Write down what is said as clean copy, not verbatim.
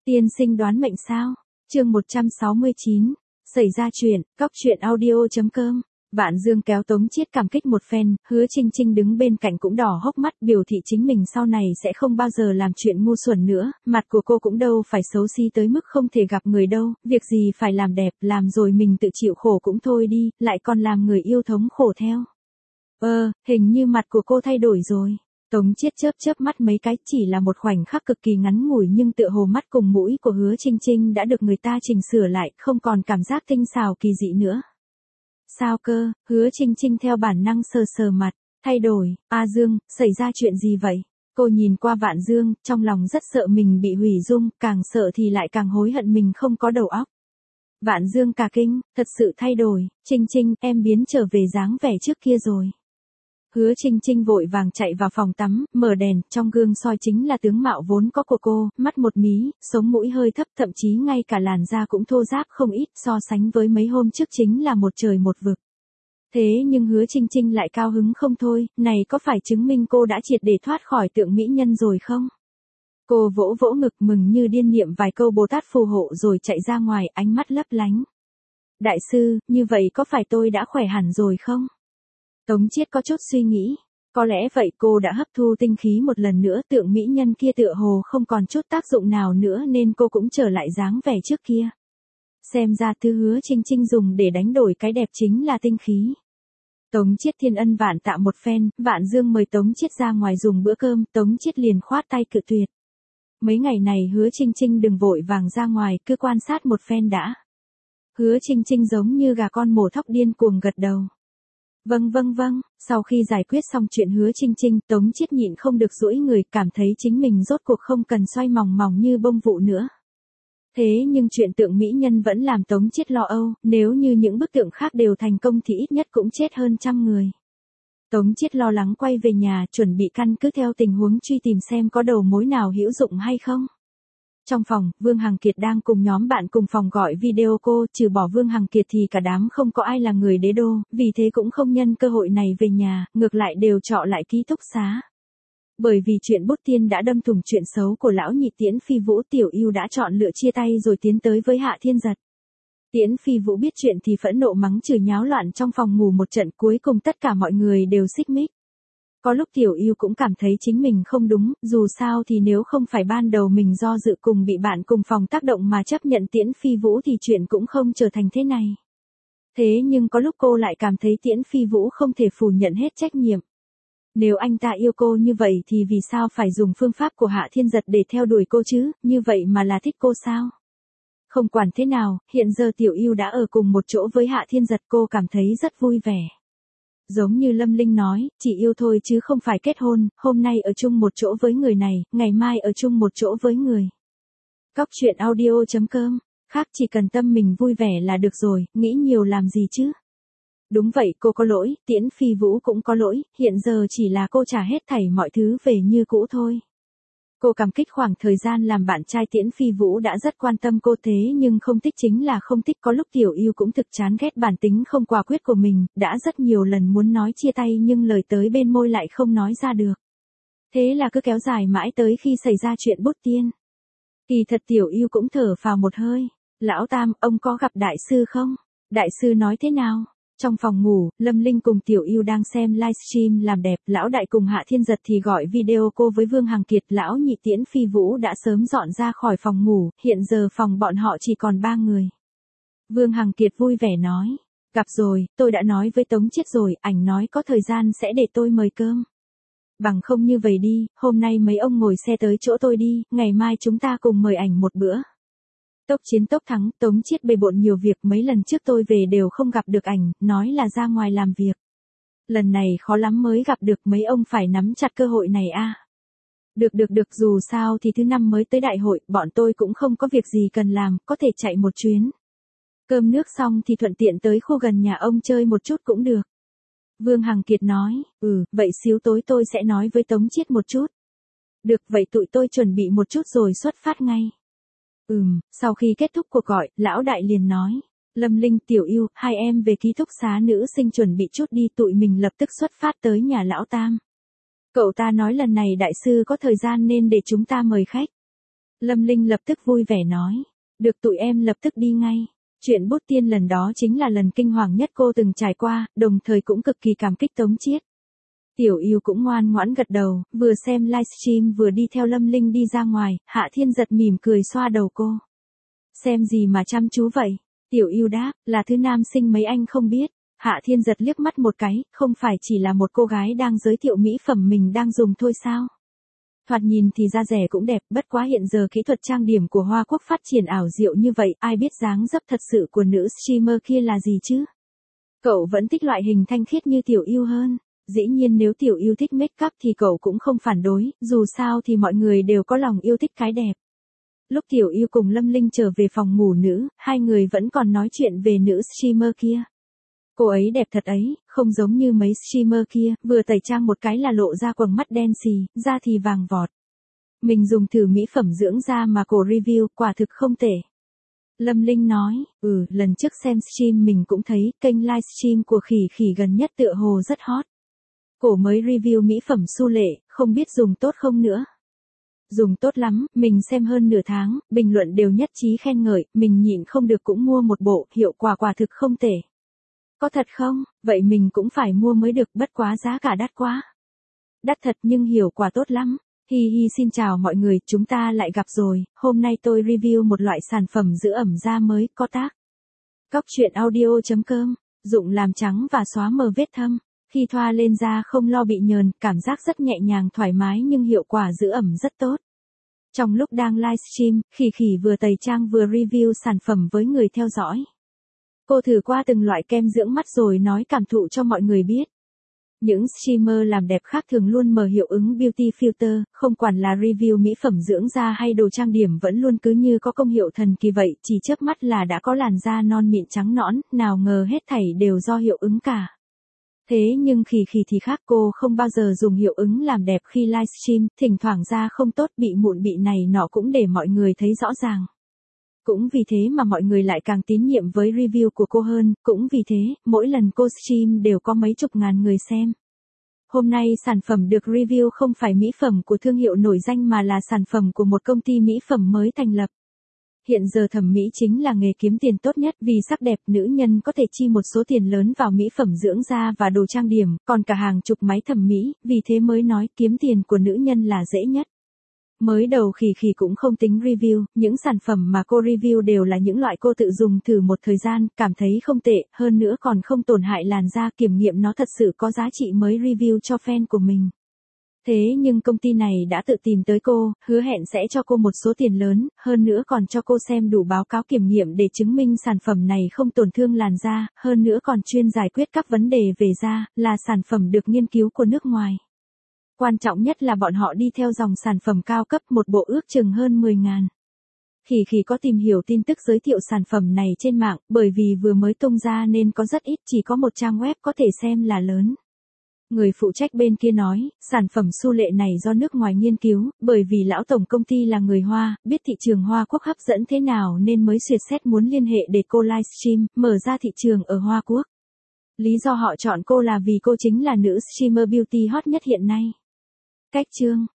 Tiên sinh đoán mệnh sao? Chương 169. Xảy ra chuyện, cóc truyện audio.com. Vạn Dương kéo Tống Chiết cảm kích một phen, Hứa Trinh Trinh đứng bên cạnh cũng đỏ hốc mắt, biểu thị chính mình sau này sẽ không bao giờ làm chuyện ngu xuẩn nữa, mặt của cô cũng đâu phải xấu xí tới mức không thể gặp người đâu, việc gì phải làm đẹp, làm rồi mình tự chịu khổ cũng thôi đi, lại còn làm người yêu thống khổ theo. Hình như mặt của cô thay đổi rồi. Tống Chiết chớp chớp mắt mấy cái, chỉ là một khoảnh khắc cực kỳ ngắn ngủi nhưng tựa hồ mắt cùng mũi của Hứa Trinh Trinh đã được người ta chỉnh sửa lại, không còn cảm giác tinh xảo kỳ dị nữa. Sao cơ? Hứa Trinh Trinh theo bản năng sờ sờ mặt, thay đổi. Dương, xảy ra chuyện gì vậy? Cô nhìn qua Vạn Dương, trong lòng rất sợ mình bị hủy dung, càng sợ thì lại càng hối hận mình không có đầu óc. Vạn Dương cả kinh, thật sự thay đổi. Trinh Trinh, em biến trở về dáng vẻ trước kia rồi. Hứa Trinh Trinh vội vàng chạy vào phòng tắm, mở đèn, trong gương soi chính là tướng mạo vốn có của cô, mắt một mí, sống mũi hơi thấp, thậm chí ngay cả làn da cũng thô ráp không ít, so sánh với mấy hôm trước chính là một trời một vực. Thế nhưng Hứa Trinh Trinh lại cao hứng không thôi, này có phải chứng minh cô đã triệt để thoát khỏi tượng mỹ nhân rồi không? Cô vỗ vỗ ngực mừng như điên niệm vài câu Bồ Tát phù hộ rồi chạy ra ngoài, ánh mắt lấp lánh. Đại sư, như vậy có phải tôi đã khỏe hẳn rồi không? Tống Chiết có chút suy nghĩ, có lẽ vậy cô đã hấp thu tinh khí một lần nữa, tượng mỹ nhân kia tựa hồ không còn chút tác dụng nào nữa nên cô cũng trở lại dáng vẻ trước kia. Xem ra thứ Hứa Trinh Trinh dùng để đánh đổi cái đẹp chính là tinh khí. Tống Chiết thiên ân vạn tạ một phen, Vạn Dương mời Tống Chiết ra ngoài dùng bữa cơm, Tống Chiết liền khoát tay cự tuyệt. Mấy ngày này Hứa Trinh Trinh đừng vội vàng ra ngoài, cứ quan sát một phen đã. Hứa Trinh Trinh giống như gà con mổ thóc điên cuồng gật đầu. Vâng, sau khi giải quyết xong chuyện Hứa Trinh Trinh, Tống Chiết nhịn không được duỗi người, cảm thấy chính mình rốt cuộc không cần xoay mòng mòng như bông vụ nữa. Thế nhưng chuyện tượng mỹ nhân vẫn làm Tống Chiết lo âu, nếu như những bức tượng khác đều thành công thì ít nhất cũng chết hơn trăm người. Tống Chiết lo lắng quay về nhà, chuẩn bị căn cứ theo tình huống truy tìm xem có đầu mối nào hữu dụng hay không. Trong phòng, Vương Hằng Kiệt đang cùng nhóm bạn cùng phòng gọi video cô, trừ bỏ Vương Hằng Kiệt thì cả đám không có ai là người đế đô, vì thế cũng không nhân cơ hội này về nhà, ngược lại đều trọ lại ký túc xá. Bởi vì chuyện Bút Tiên đã đâm thủng chuyện xấu của lão nhị Tiễn Phi Vũ, Tiểu Ưu đã chọn lựa chia tay rồi tiến tới với Hạ Thiên Giật. Tiễn Phi Vũ biết chuyện thì phẫn nộ mắng chửi nháo loạn trong phòng ngủ một trận, cuối cùng tất cả mọi người đều xích mích. Có lúc Tiểu Ưu cũng cảm thấy chính mình không đúng, dù sao thì nếu không phải ban đầu mình do dự cùng bị bạn cùng phòng tác động mà chấp nhận Tiễn Phi Vũ thì chuyện cũng không trở thành thế này. Thế nhưng có lúc cô lại cảm thấy Tiễn Phi Vũ không thể phủ nhận hết trách nhiệm. Nếu anh ta yêu cô như vậy thì vì sao phải dùng phương pháp của Hạ Thiên Giật để theo đuổi cô chứ, như vậy mà là thích cô sao? Không quản thế nào, hiện giờ Tiểu Ưu đã ở cùng một chỗ với Hạ Thiên Giật, cô cảm thấy rất vui vẻ. Giống như Lâm Linh nói, chỉ yêu thôi chứ không phải kết hôn, hôm nay ở chung một chỗ với người này, ngày mai ở chung một chỗ với người. Cóc truyện audio.com, khác chỉ cần tâm mình vui vẻ là được rồi, nghĩ nhiều làm gì chứ? Đúng vậy, cô có lỗi, Tiễn Phi Vũ cũng có lỗi, hiện giờ chỉ là cô trả hết thảy mọi thứ về như cũ thôi. Cô cảm kích khoảng thời gian làm bạn trai Tiễn Phi Vũ đã rất quan tâm cô, thế nhưng không thích chính là không thích, có lúc Tiểu Ưu cũng thực chán ghét bản tính không quả quyết của mình, đã rất nhiều lần muốn nói chia tay nhưng lời tới bên môi lại không nói ra được. Thế là cứ kéo dài mãi tới khi xảy ra chuyện Bút Tiên. Kỳ thật Tiểu Ưu cũng thở phào một hơi. Lão Tam, ông có gặp đại sư không? Đại sư nói thế nào? Trong phòng ngủ, Lâm Linh cùng Tiểu Ưu đang xem livestream làm đẹp, lão đại cùng Hạ Thiên Giật thì gọi video cô với Vương Hằng Kiệt, lão nhị Tiễn Phi Vũ đã sớm dọn ra khỏi phòng ngủ, hiện giờ phòng bọn họ chỉ còn 3 người. Vương Hằng Kiệt vui vẻ nói, gặp rồi, tôi đã nói với Tống Chiết rồi, ảnh nói có thời gian sẽ để tôi mời cơm. Bằng không như vậy đi, hôm nay mấy ông ngồi xe tới chỗ tôi đi, ngày mai chúng ta cùng mời ảnh một bữa. Tốc chiến tốc thắng, Tống Chiết bề bộn nhiều việc, mấy lần trước tôi về đều không gặp được ảnh, nói là ra ngoài làm việc. Lần này khó lắm mới gặp được, mấy ông phải nắm chặt cơ hội này a. Được, dù sao thì thứ năm mới tới đại hội, bọn tôi cũng không có việc gì cần làm, có thể chạy một chuyến. Cơm nước xong thì thuận tiện tới khu gần nhà ông chơi một chút cũng được. Vương Hằng Kiệt nói, vậy xíu tối tôi sẽ nói với Tống Chiết một chút. Được, vậy tụi tôi chuẩn bị một chút rồi xuất phát ngay. Sau khi kết thúc cuộc gọi, lão đại liền nói, Lâm Linh, Tiểu Ưu, hai em về ký túc xá nữ sinh chuẩn bị chút đi, tụi mình lập tức xuất phát tới nhà lão Tam. Cậu ta nói lần này đại sư có thời gian nên để chúng ta mời khách. Lâm Linh lập tức vui vẻ nói. Được, tụi em lập tức đi ngay. Chuyện bút tiên lần đó chính là lần kinh hoàng nhất cô từng trải qua, đồng thời cũng cực kỳ cảm kích Tống Chiết. Tiểu Yêu cũng ngoan ngoãn gật đầu, vừa xem livestream vừa đi theo Lâm Linh đi ra ngoài. Hạ Thiên Giật mỉm cười xoa đầu cô. Xem gì mà chăm chú vậy? Tiểu Yêu đáp, là thứ nam sinh mấy anh không biết. Hạ Thiên Giật liếc mắt một cái, không phải chỉ là một cô gái đang giới thiệu mỹ phẩm mình đang dùng thôi sao? Thoạt nhìn thì da rẻ cũng đẹp, bất quá hiện giờ kỹ thuật trang điểm của Hoa Quốc phát triển ảo diệu như vậy, ai biết dáng dấp thật sự của nữ streamer kia là gì chứ? Cậu vẫn thích loại hình thanh khiết như Tiểu Yêu hơn. Dĩ nhiên nếu Tiểu Yêu thích make up thì cậu cũng không phản đối, dù sao thì mọi người đều có lòng yêu thích cái đẹp. Lúc Tiểu Yêu cùng Lâm Linh trở về phòng ngủ nữ, hai người vẫn còn nói chuyện về nữ streamer kia. Cô ấy đẹp thật ấy, không giống như mấy streamer kia, vừa tẩy trang một cái là lộ ra quầng mắt đen xì, da thì vàng vọt. Mình dùng thử mỹ phẩm dưỡng da mà cô review, quả thực không tệ. Lâm Linh nói, lần trước xem stream mình cũng thấy, kênh livestream của Khỉ Khỉ gần nhất tựa hồ rất hot. Cô mới review mỹ phẩm Su Lệ, không biết dùng tốt không nữa. Dùng tốt lắm, mình xem hơn nửa tháng, bình luận đều nhất trí khen ngợi, mình nhịn không được cũng mua một bộ, hiệu quả quả thực không tệ. Có thật không? Vậy mình cũng phải mua mới được, bất quá giá cả đắt quá. Đắt thật nhưng hiệu quả tốt lắm. Hi hi, xin chào mọi người, chúng ta lại gặp rồi, hôm nay tôi review một loại sản phẩm giữ ẩm da mới, có tác. Cóc truyện audio.com, dụng làm trắng và xóa mờ vết thâm. Khi thoa lên da không lo bị nhờn, cảm giác rất nhẹ nhàng thoải mái nhưng hiệu quả giữ ẩm rất tốt. Trong lúc đang livestream, Khỉ Khỉ vừa tẩy trang vừa review sản phẩm với người theo dõi. Cô thử qua từng loại kem dưỡng mắt rồi nói cảm thụ cho mọi người biết. Những streamer làm đẹp khác thường luôn mở hiệu ứng beauty filter, không quản là review mỹ phẩm dưỡng da hay đồ trang điểm vẫn luôn cứ như có công hiệu thần kỳ vậy, chỉ chớp mắt là đã có làn da non mịn trắng nõn, nào ngờ hết thảy đều do hiệu ứng cả. Thế nhưng Khỉ Khỉ thì khác, cô không bao giờ dùng hiệu ứng làm đẹp khi livestream, thỉnh thoảng da không tốt bị mụn bị này nọ cũng để mọi người thấy rõ ràng. Cũng vì thế mà mọi người lại càng tín nhiệm với review của cô hơn, cũng vì thế, mỗi lần cô stream đều có mấy chục ngàn người xem. Hôm nay sản phẩm được review không phải mỹ phẩm của thương hiệu nổi danh mà là sản phẩm của một công ty mỹ phẩm mới thành lập. Hiện giờ thẩm mỹ chính là nghề kiếm tiền tốt nhất, vì sắc đẹp nữ nhân có thể chi một số tiền lớn vào mỹ phẩm dưỡng da và đồ trang điểm, còn cả hàng chục máy thẩm mỹ, vì thế mới nói kiếm tiền của nữ nhân là dễ nhất. Mới đầu Khỉ Khỉ cũng không tính review, những sản phẩm mà cô review đều là những loại cô tự dùng thử một thời gian, cảm thấy không tệ, hơn nữa còn không tổn hại làn da, kiểm nghiệm nó thật sự có giá trị mới review cho fan của mình. Thế nhưng công ty này đã tự tìm tới cô, hứa hẹn sẽ cho cô một số tiền lớn, hơn nữa còn cho cô xem đủ báo cáo kiểm nghiệm để chứng minh sản phẩm này không tổn thương làn da, hơn nữa còn chuyên giải quyết các vấn đề về da, là sản phẩm được nghiên cứu của nước ngoài. Quan trọng nhất là bọn họ đi theo dòng sản phẩm cao cấp, một bộ ước chừng hơn 10.000. Khỉ Khỉ có tìm hiểu tin tức giới thiệu sản phẩm này trên mạng, bởi vì vừa mới tung ra nên có rất ít, chỉ có một trang web có thể xem là lớn. Người phụ trách bên kia nói, sản phẩm Su Lệ này do nước ngoài nghiên cứu, bởi vì lão tổng công ty là người Hoa, biết thị trường Hoa Quốc hấp dẫn thế nào nên mới suyệt xét muốn liên hệ để cô livestream, mở ra thị trường ở Hoa Quốc. Lý do họ chọn cô là vì cô chính là nữ streamer beauty hot nhất hiện nay. Cách chương